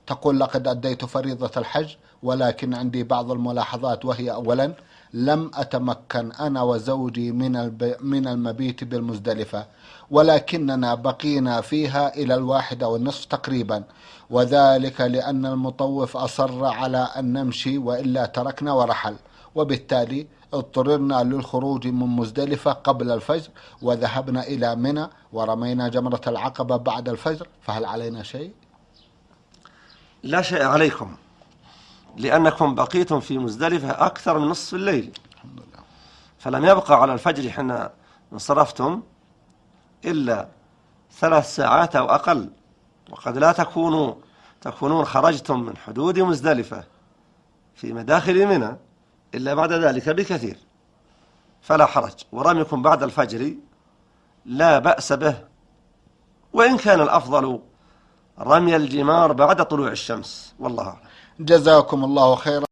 تقول لقد أديت فريضة الحج، ولكن عندي بعض الملاحظات، وهي أولا لم أتمكن أنا وزوجي من المبيت بالمزدلفة، ولكننا بقينا فيها إلى 1:30 تقريبا، وذلك لأن المطوف أصر على أن نمشي وإلا تركنا ورحل، وبالتالي اضطررنا للخروج من مزدلفة قبل الفجر، وذهبنا إلى منى ورمينا جمرة العقبة بعد الفجر. فهل علينا شيء؟ لا شيء عليكم، لأنكم بقيتم في مزدلفة أكثر من نصف الليل، فلم يبقى على الفجر حين انصرفتم إلا 3 ساعات أو أقل، وقد لا تكونون خرجتم من حدود مزدلفة في مداخل منى إلا بعد ذلك بكثير، فلا حرج، ورميكم بعد الفجر لا بأس به، وإن كان الأفضل رمي الجمار بعد طلوع الشمس، والله أعلم. جزاكم الله خيرا.